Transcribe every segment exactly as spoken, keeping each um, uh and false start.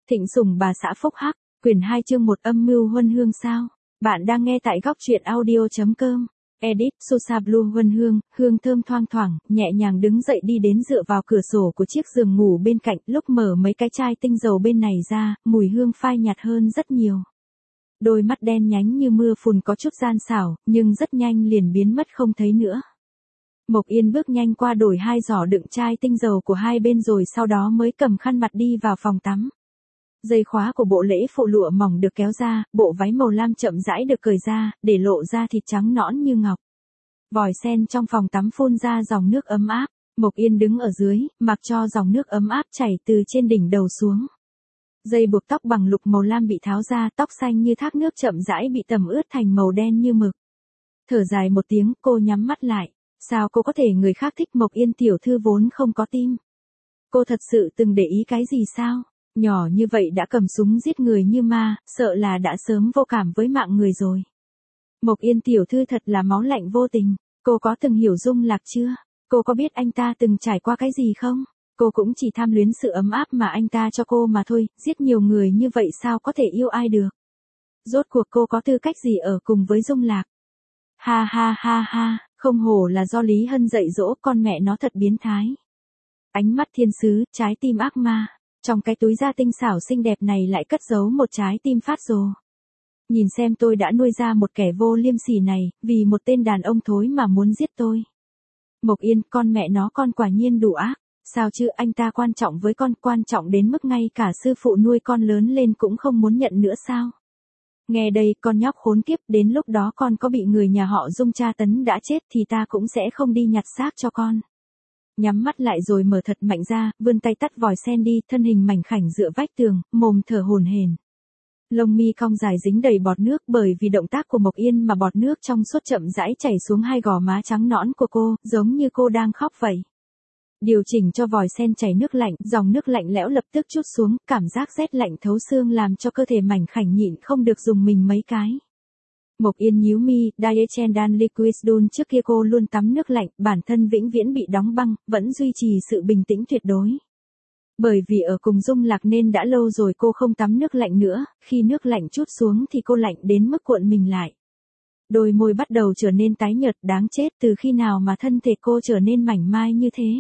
Thịnh sủng bà xã phúc hắc, quyển hai chương một âm mưu huân hương sao? Bạn đang nghe tại góc truyện audio.com. Edit, Sosa Blue huân hương, hương thơm thoang thoảng, nhẹ nhàng đứng dậy đi đến dựa vào cửa sổ của chiếc giường ngủ bên cạnh, lúc mở mấy cái chai tinh dầu bên này ra, mùi hương phai nhạt hơn rất nhiều. Đôi mắt đen nhánh như mưa phùn có chút gian xảo, nhưng rất nhanh liền biến mất không thấy nữa. Mộc Yên bước nhanh qua đổi hai giỏ đựng chai tinh dầu của hai bên rồi sau đó mới cầm khăn mặt đi vào phòng tắm. Dây khóa của bộ lễ phụ lụa mỏng được kéo ra, bộ váy màu lam chậm rãi được cởi ra, để lộ ra thịt trắng nõn như ngọc. Vòi sen trong phòng tắm phun ra dòng nước ấm áp, Mộc Yên đứng ở dưới, mặc cho dòng nước ấm áp chảy từ trên đỉnh đầu xuống. Dây buộc tóc bằng lục màu lam bị tháo ra, tóc xanh như thác nước chậm rãi bị tẩm ướt thành màu đen như mực. Thở dài một tiếng, cô nhắm mắt lại. Sao cô có thể người khác thích Mộc Yên tiểu thư vốn không có tim? Cô thật sự từng để ý cái gì sao? Nhỏ như vậy đã cầm súng giết người như ma, sợ là đã sớm vô cảm với mạng người rồi. Mộc Yên tiểu thư thật là máu lạnh vô tình. Cô có từng hiểu Dung Lạc chưa? Cô có biết anh ta từng trải qua cái gì không? Cô cũng chỉ tham luyến sự ấm áp mà anh ta cho cô mà thôi, giết nhiều người như vậy sao có thể yêu ai được? Rốt cuộc cô có tư cách gì ở cùng với Dung Lạc? Ha ha ha ha, không hổ là do Lý Hân dạy dỗ, con mẹ nó thật biến thái. Ánh mắt thiên sứ, trái tim ác ma, trong cái túi da tinh xảo xinh đẹp này lại cất giấu một trái tim phát rồ. Nhìn xem tôi đã nuôi ra một kẻ vô liêm sỉ này, vì một tên đàn ông thối mà muốn giết tôi. Mộc Yên, con mẹ nó con quả nhiên đủ ác, sao chứ anh ta quan trọng với con, quan trọng đến mức ngay cả sư phụ nuôi con lớn lên cũng không muốn nhận nữa sao? Nghe đây, con nhóc khốn kiếp, đến lúc đó con có bị người nhà họ Dung tra tấn đã chết thì ta cũng sẽ không đi nhặt xác cho con. Nhắm mắt lại rồi mở thật mạnh ra, vươn tay tắt vòi sen đi, thân hình mảnh khảnh dựa vách tường, mồm thở hổn hển. Lông mi cong dài dính đầy bọt nước, bởi vì động tác của Mộc Yên mà bọt nước trong suốt chậm rãi chảy xuống hai gò má trắng nõn của cô, giống như cô đang khóc vậy. Điều chỉnh cho vòi sen chảy nước lạnh, dòng nước lạnh lẽo lập tức trút xuống, cảm giác rét lạnh thấu xương làm cho cơ thể mảnh khảnh nhịn không được dùng mình mấy cái. Mộc Yên nhíu mi, Dietzendan Liquidun trước kia cô luôn tắm nước lạnh, bản thân vĩnh viễn bị đóng băng, vẫn duy trì sự bình tĩnh tuyệt đối. Bởi vì ở cùng Dung Lạc nên đã lâu rồi cô không tắm nước lạnh nữa, khi nước lạnh trút xuống thì cô lạnh đến mức cuộn mình lại. Đôi môi bắt đầu trở nên tái nhợt, đáng chết, từ khi nào mà thân thể cô trở nên mảnh mai như thế.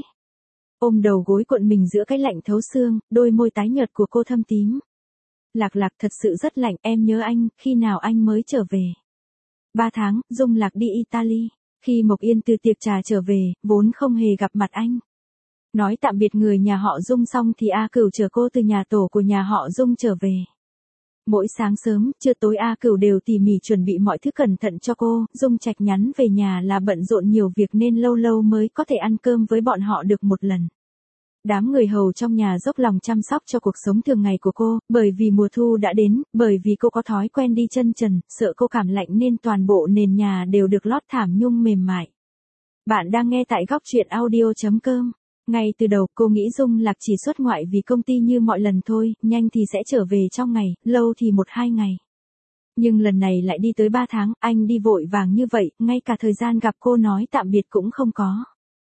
Ôm đầu gối cuộn mình giữa cái lạnh thấu xương, đôi môi tái nhợt của cô thâm tím. Lạc Lạc thật sự rất lạnh, em nhớ anh, khi nào anh mới trở về? Ba tháng, Dung Lạc đi Italy. Khi Mộc Yên từ tiệc trà trở về, vốn không hề gặp mặt anh. Nói tạm biệt người nhà họ Dung xong thì A Cửu chở cô từ nhà tổ của nhà họ Dung trở về. Mỗi sáng sớm, trưa tối A Cửu đều tỉ mỉ chuẩn bị mọi thứ cẩn thận cho cô, Dung Trạch nhắn về nhà là bận rộn nhiều việc nên lâu lâu mới có thể ăn cơm với bọn họ được một lần. Đám người hầu trong nhà dốc lòng chăm sóc cho cuộc sống thường ngày của cô, bởi vì mùa thu đã đến, bởi vì cô có thói quen đi chân trần, sợ cô cảm lạnh nên toàn bộ nền nhà đều được lót thảm nhung mềm mại. Bạn đang nghe tại góc truyện audio.com. Ngay từ đầu cô nghĩ Dung Lạc chỉ xuất ngoại vì công ty như mọi lần thôi, nhanh thì sẽ trở về trong ngày, lâu thì một hai ngày. Nhưng lần này lại đi tới ba tháng, anh đi vội vàng như vậy, ngay cả thời gian gặp cô nói tạm biệt cũng không có.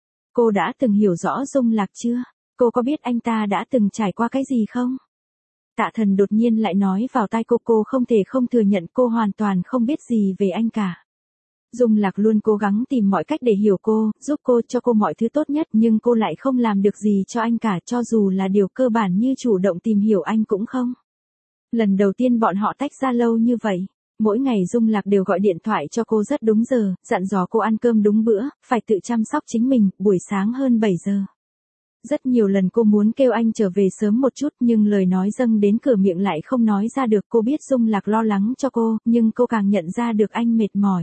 Cô đã từng hiểu rõ Dung Lạc chưa? Cô có biết anh ta đã từng trải qua cái gì không? Tạ Thần đột nhiên lại nói vào tai cô, cô không thể không thừa nhận cô hoàn toàn không biết gì về anh cả. Dung Lạc luôn cố gắng tìm mọi cách để hiểu cô, giúp cô, cho cô mọi thứ tốt nhất, nhưng cô lại không làm được gì cho anh cả, cho dù là điều cơ bản như chủ động tìm hiểu anh cũng không. Lần đầu tiên bọn họ tách ra lâu như vậy, mỗi ngày Dung Lạc đều gọi điện thoại cho cô rất đúng giờ, dặn dò cô ăn cơm đúng bữa, phải tự chăm sóc chính mình, buổi sáng hơn bảy giờ. Rất nhiều lần cô muốn kêu anh trở về sớm một chút nhưng lời nói dâng đến cửa miệng lại không nói ra được. Cô biết Dung Lạc lo lắng cho cô, nhưng cô càng nhận ra được anh mệt mỏi.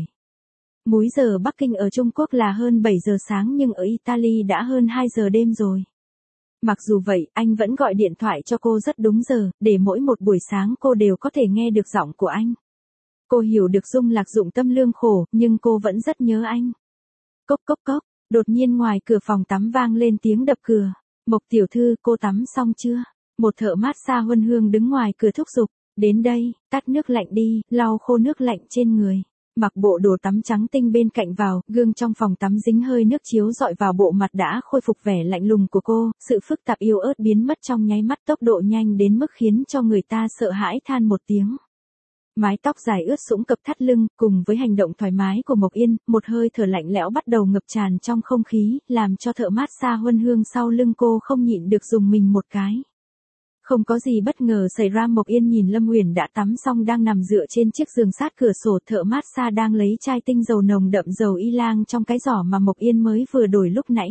Múi giờ Bắc Kinh ở Trung Quốc là hơn bảy giờ sáng nhưng ở Italy đã hơn hai giờ đêm rồi. Mặc dù vậy, anh vẫn gọi điện thoại cho cô rất đúng giờ, để mỗi một buổi sáng cô đều có thể nghe được giọng của anh. Cô hiểu được Dung Lạc dụng tâm lương khổ, nhưng cô vẫn rất nhớ anh. Cốc cốc cốc, đột nhiên ngoài cửa phòng tắm vang lên tiếng đập cửa. Mộc tiểu thư, cô tắm xong chưa? Một thợ mát xa huân hương đứng ngoài cửa thúc giục. Đến đây, tắt nước lạnh đi, lau khô nước lạnh trên người. Mặc bộ đồ tắm trắng tinh bên cạnh vào, gương trong phòng tắm dính hơi nước chiếu dọi vào bộ mặt đã khôi phục vẻ lạnh lùng của cô, sự phức tạp yếu ớt biến mất trong nháy mắt, tốc độ nhanh đến mức khiến cho người ta sợ hãi than một tiếng. Mái tóc dài ướt sũng cập thắt lưng, cùng với hành động thoải mái của Mộc Yên, một hơi thở lạnh lẽo bắt đầu ngập tràn trong không khí, làm cho thợ mát xa Huân Hương sau lưng cô không nhịn được dùng mình một cái. Không có gì bất ngờ xảy ra, Mộc Yên nhìn Lâm Uyển đã tắm xong đang nằm dựa trên chiếc giường sát cửa sổ, thợ mát xa đang lấy chai tinh dầu nồng đậm dầu y-lang trong cái giỏ mà Mộc Yên mới vừa đổi lúc nãy.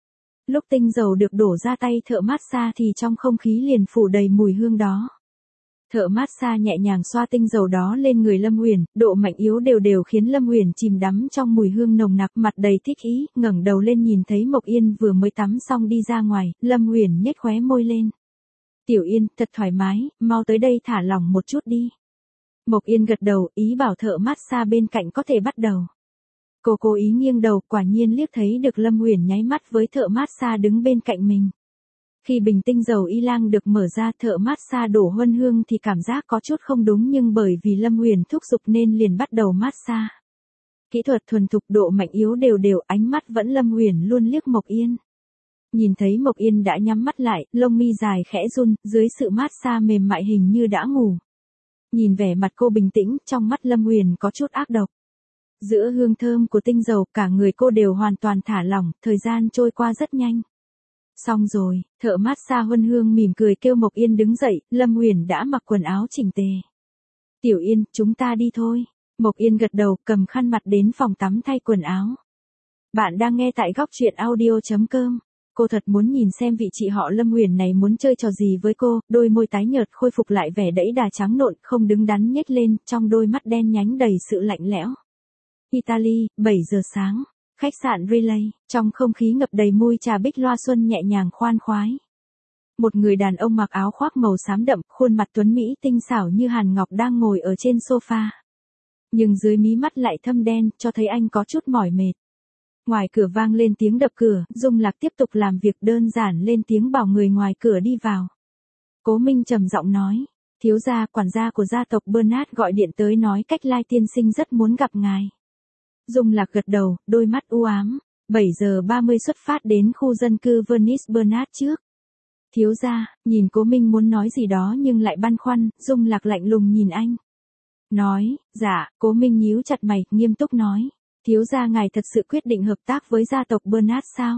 Lúc tinh dầu được đổ ra tay thợ mát xa thì trong không khí liền phủ đầy mùi hương đó. Thợ mát xa nhẹ nhàng xoa tinh dầu đó lên người Lâm Uyển, độ mạnh yếu đều đều khiến Lâm Uyển chìm đắm trong mùi hương nồng nặc, mặt đầy thích ý, ngẩng đầu lên nhìn thấy Mộc Yên vừa mới tắm xong đi ra ngoài, Lâm Uyển nhếch khóe môi lên. Tiểu Yên, thật thoải mái, mau tới đây thả lỏng một chút đi. Mộc Yên gật đầu, ý bảo thợ mát xa bên cạnh có thể bắt đầu. Cô cố ý nghiêng đầu, quả nhiên liếc thấy được Lâm Uyển nháy mắt với thợ mát xa đứng bên cạnh mình. Khi bình tinh dầu y-lang được mở ra, thợ mát xa đổ Huân Hương thì cảm giác có chút không đúng, nhưng bởi vì Lâm Uyển thúc giục nên liền bắt đầu mát xa. Kỹ thuật thuần thục, độ mạnh yếu đều đều, ánh mắt vẫn Lâm Uyển luôn liếc Mộc Yên. Nhìn thấy Mộc Yên đã nhắm mắt lại, lông mi dài khẽ run, dưới sự mát xa mềm mại hình như đã ngủ. Nhìn vẻ mặt cô bình tĩnh, trong mắt Lâm Uyển có chút ác độc. Giữa hương thơm của tinh dầu, cả người cô đều hoàn toàn thả lỏng, thời gian trôi qua rất nhanh. Xong rồi, thợ mát xa Huân Hương mỉm cười kêu Mộc Yên đứng dậy, Lâm Uyển đã mặc quần áo chỉnh tề. Tiểu Yên, chúng ta đi thôi. Mộc Yên gật đầu, cầm khăn mặt đến phòng tắm thay quần áo. Bạn đang nghe tại góc truyện audio chấm com. Cô thật muốn nhìn xem vị chị họ Lâm Uyển này muốn chơi trò gì với cô, đôi môi tái nhợt khôi phục lại vẻ đẫy đà trắng nộn, không đứng đắn nhếch lên, trong đôi mắt đen nhánh đầy sự lạnh lẽo. Italy, bảy giờ sáng. Khách sạn Relay, trong không khí ngập đầy mùi trà bích loa xuân nhẹ nhàng khoan khoái. Một người đàn ông mặc áo khoác màu xám đậm, khuôn mặt tuấn mỹ tinh xảo như hàn ngọc đang ngồi ở trên sofa. Nhưng dưới mí mắt lại thâm đen, cho thấy anh có chút mỏi mệt. Ngoài cửa vang lên tiếng đập cửa, Dung Lạc tiếp tục làm việc đơn giản lên tiếng bảo người ngoài cửa đi vào. Cố Minh trầm giọng nói, thiếu gia, quản gia của gia tộc Bernard gọi điện tới nói Cách Lai tiên sinh rất muốn gặp ngài. Dung Lạc gật đầu, đôi mắt u ám. bảy giờ ba mươi xuất phát đến khu dân cư Venice Bernard trước. Thiếu gia, nhìn Cố Minh muốn nói gì đó nhưng lại băn khoăn, Dung Lạc lạnh lùng nhìn anh. Nói, dạ, Cố Minh nhíu chặt mày, nghiêm túc nói. Thiếu gia, ngài thật sự quyết định hợp tác với gia tộc Bernard sao?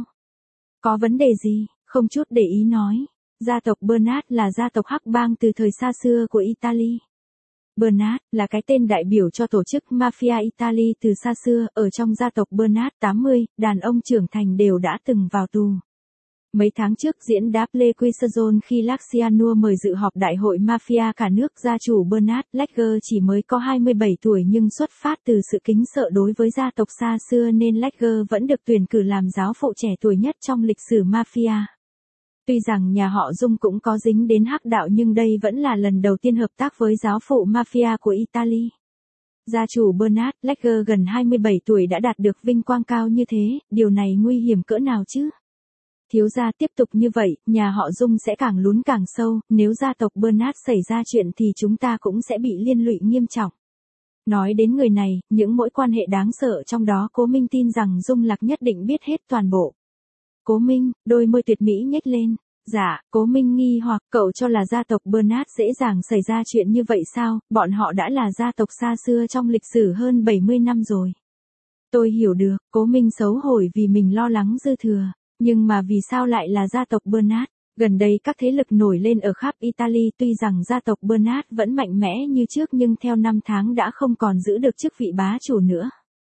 Có vấn đề gì? Không chút để ý nói. Gia tộc Bernard là gia tộc hắc bang từ thời xa xưa của Italy. Bernard là cái tên đại biểu cho tổ chức Mafia Italy từ xa xưa, ở trong gia tộc Bernard tám mươi, đàn ông trưởng thành đều đã từng vào tù. Mấy tháng trước diễn Double Quizazone khi Laciano mời dự họp đại hội Mafia cả nước, gia chủ Bernard Lager chỉ mới có hai mươi bảy tuổi nhưng xuất phát từ sự kính sợ đối với gia tộc xa xưa nên Lager vẫn được tuyển cử làm giáo phụ trẻ tuổi nhất trong lịch sử Mafia. Tuy rằng nhà họ Dung cũng có dính đến hắc đạo nhưng đây vẫn là lần đầu tiên hợp tác với giáo phụ Mafia của Italy. Gia chủ Bernard Lager gần hai mươi bảy tuổi đã đạt được vinh quang cao như thế, điều này nguy hiểm cỡ nào chứ? Thiếu gia, tiếp tục như vậy, nhà họ Dung sẽ càng lún càng sâu, nếu gia tộc Bernard xảy ra chuyện thì chúng ta cũng sẽ bị liên lụy nghiêm trọng. Nói đến người này, những mối quan hệ đáng sợ trong đó, Cố Minh tin rằng Dung Lạc nhất định biết hết toàn bộ. Cố Minh, đôi môi tuyệt mỹ nhếch lên. Dạ, Cố Minh nghi hoặc, cậu cho là gia tộc Bernard dễ dàng xảy ra chuyện như vậy sao? Bọn họ đã là gia tộc xa xưa trong lịch sử hơn bảy mươi năm rồi. Tôi hiểu được, Cố Minh xấu hổ vì mình lo lắng dư thừa. Nhưng mà vì sao lại là gia tộc Bernard? Gần đây các thế lực nổi lên ở khắp Italy, tuy rằng gia tộc Bernard vẫn mạnh mẽ như trước nhưng theo năm tháng đã không còn giữ được chức vị bá chủ nữa.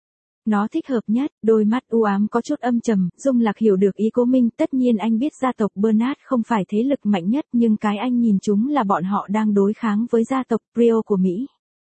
Nó thích hợp nhất, đôi mắt u ám có chút âm trầm, Dung Lạc hiểu được ý Cố Minh, tất nhiên anh biết gia tộc Bernard không phải thế lực mạnh nhất nhưng cái anh nhìn chúng là bọn họ đang đối kháng với gia tộc Brio của Mỹ.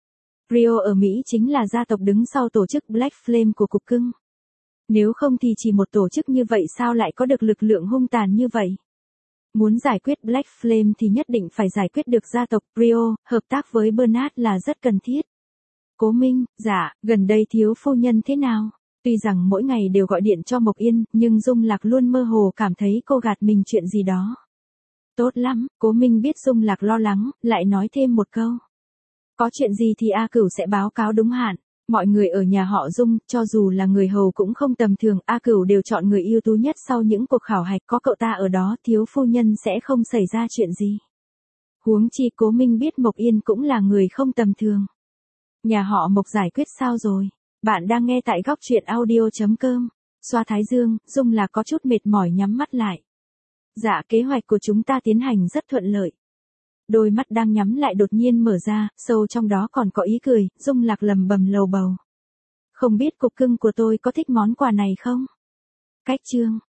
Brio ở Mỹ chính là gia tộc đứng sau tổ chức Black Flame của Cục Cưng. Nếu không thì chỉ một tổ chức như vậy sao lại có được lực lượng hung tàn như vậy? Muốn giải quyết Black Flame thì nhất định phải giải quyết được gia tộc Brio, hợp tác với Bernard là rất cần thiết. Cố Minh, dạ, gần đây thiếu phu nhân thế nào? Tuy rằng mỗi ngày đều gọi điện cho Mộc Yên, nhưng Dung Lạc luôn mơ hồ cảm thấy cô gạt mình chuyện gì đó. Tốt lắm, Cố Minh biết Dung Lạc lo lắng, lại nói thêm một câu. Có chuyện gì thì A Cửu sẽ báo cáo đúng hạn. Mọi người ở nhà họ Dung, cho dù là người hầu cũng không tầm thường, A Cửu đều chọn người ưu tú nhất sau những cuộc khảo hạch, có cậu ta ở đó, thiếu phu nhân sẽ không xảy ra chuyện gì. Huống chi Cố Minh biết Mộc Yên cũng là người không tầm thường. Nhà họ Mộc giải quyết sao rồi? Bạn đang nghe tại góc truyện audio chấm com. Xoa thái dương, Dung là có chút mệt mỏi nhắm mắt lại. Dạ, kế hoạch của chúng ta tiến hành rất thuận lợi. Đôi mắt đang nhắm lại đột nhiên mở ra, sâu trong đó còn có ý cười, Dung Lạc lầm bầm lầu bầu. Không biết cục cưng của tôi có thích món quà này không? Cách chương,